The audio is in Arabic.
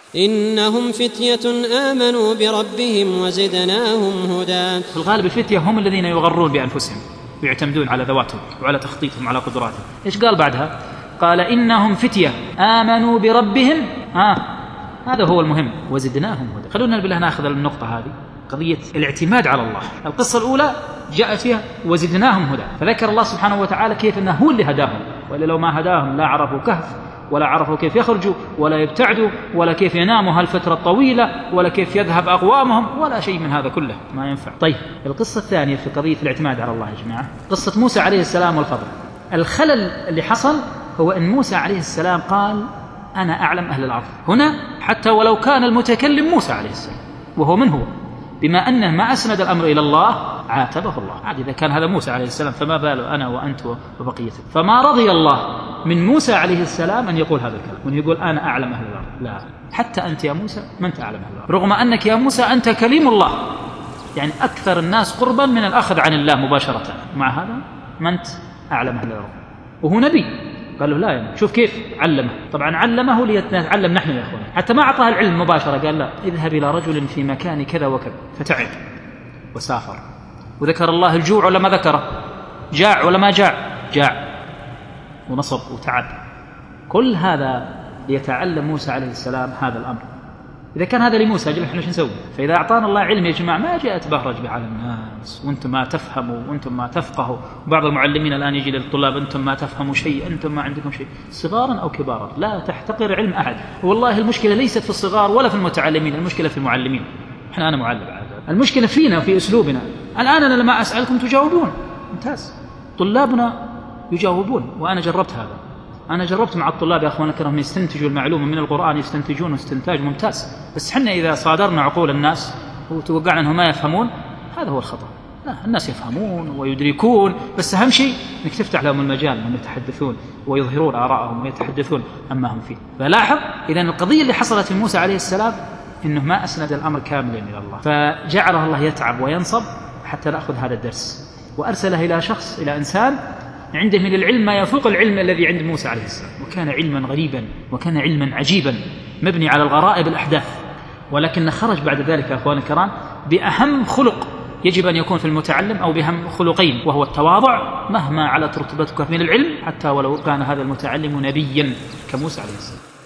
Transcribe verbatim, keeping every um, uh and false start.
إنهم فتية آمنوا بربهم وزدناهم هدى. في الغالب الفتية هم الذين يغرون بأنفسهم ويعتمدون على ذواتهم وعلى تخطيطهم على قدراتهم. إيش قال بعدها؟ قال إنهم فتية آمنوا بربهم. آه هذا هو المهم، وزدناهم هدى. خلونا بالله نأخذ النقطة هذه، قضية الاعتماد على الله. القصة الأولى جاءت فيها وزدناهم هدى، فذكر الله سبحانه وتعالى كيف أنه هو اللي هداهم، وإلا لو ما هداهم لا عرفوا كهف، ولا عرفوا كيف يخرجوا، ولا يبتعدوا، ولا كيف يناموا هالفترة الطويلة، ولا كيف يذهب أقوامهم، ولا شيء من هذا كله ما ينفع. طيب القصة الثانية في قضية الاعتماد على الله يا جماعة، قصة موسى عليه السلام والخضر. الخلل اللي حصل هو أن موسى عليه السلام قال أنا أعلم أهل الأرض هنا، حتى ولو كان المتكلم موسى عليه السلام، وهو من هو؟ بما أنه ما أسند الأمر إلى الله عاتبه الله. عاد إذا كان هذا موسى عليه السلام فما باله أنا وأنت وبقيته. فما رضي الله من موسى عليه السلام أن يقول هذا الكلام، وأن يقول أنا أعلم أهل الأرض. لا، حتى أنت يا موسى ما أنت أعلم أهل الأرض، رغم أنك يا موسى أنت كليم الله، يعني أكثر الناس قربا من الأخذ عن الله مباشرة، مع هذا ما أنت أعلم أهل الأرض، وهو نبي. قال له لا يا شوف كيف علمه. طبعا علمه ليتعلم نحن يا أخوان، حتى ما أعطاه العلم مباشرة، قال لا اذهب إلى رجل في مكان كذا وكذا، فتعب وسافر. وذكر الله الجوع ولا ما ذكره؟ جاع ولا ما جاع؟ جاع ونصب وتعب. كل هذا ليتعلم موسى عليه السلام هذا الأمر. إذا كان هذا لموسى أجل إحنا شو نسوي؟ فإذا أعطانا الله علم يا جماعة ما جاءت بهرج به على الناس وأنتم ما تفهموا وأنتم ما تفقهوا. وبعض المعلمين الآن يجي للطلاب أنتم ما تفهموا شيء، أنتم ما عندكم شيء، صغارا أو كبارا. لا تحتقر علم أحد، والله المشكلة ليست في الصغار ولا في المتعلمين، المشكلة في المعلمين. إحنا أنا معلم عادة، المشكلة فينا وفي أسلوبنا. الآن أنا لما أسألكم تجاوبون ممتاز، طلابنا يجاوبون، وأنا جربت هذا. أنا جربت مع الطلاب يا أخوان الكرام يستنتجوا المعلومة من القرآن، يستنتجون استنتاج ممتاز. بس حنا إذا صادرنا عقول الناس وتوقعنا أنهم ما يفهمون، هذا هو الخطأ. لا، الناس يفهمون ويدركون، بس أهم شيء أنك تفتح لهم المجال أنهم يتحدثون ويظهرون آراءهم ويتحدثون عما هم فيه. فلاحظ إذن القضية اللي حصلت من موسى عليه السلام إنه ما أسند الأمر كاملا إلى الله، فجعله الله يتعب وينصب حتى نأخذ هذا الدرس، وأرسله إلى شخص، إلى إنسان عنده من العلم ما يفوق العلم الذي عند موسى عليه السلام، وكان علما غريبا وكان علما عجيبا مبني على الغرائب الأحداث. ولكن خرج بعد ذلك يا أخوان الكرام بأهم خلق يجب أن يكون في المتعلم، أو بأهم خلقين، وهو التواضع مهما علت رتبتك من العلم، حتى ولو كان هذا المتعلم نبيا كموسى عليه السلام.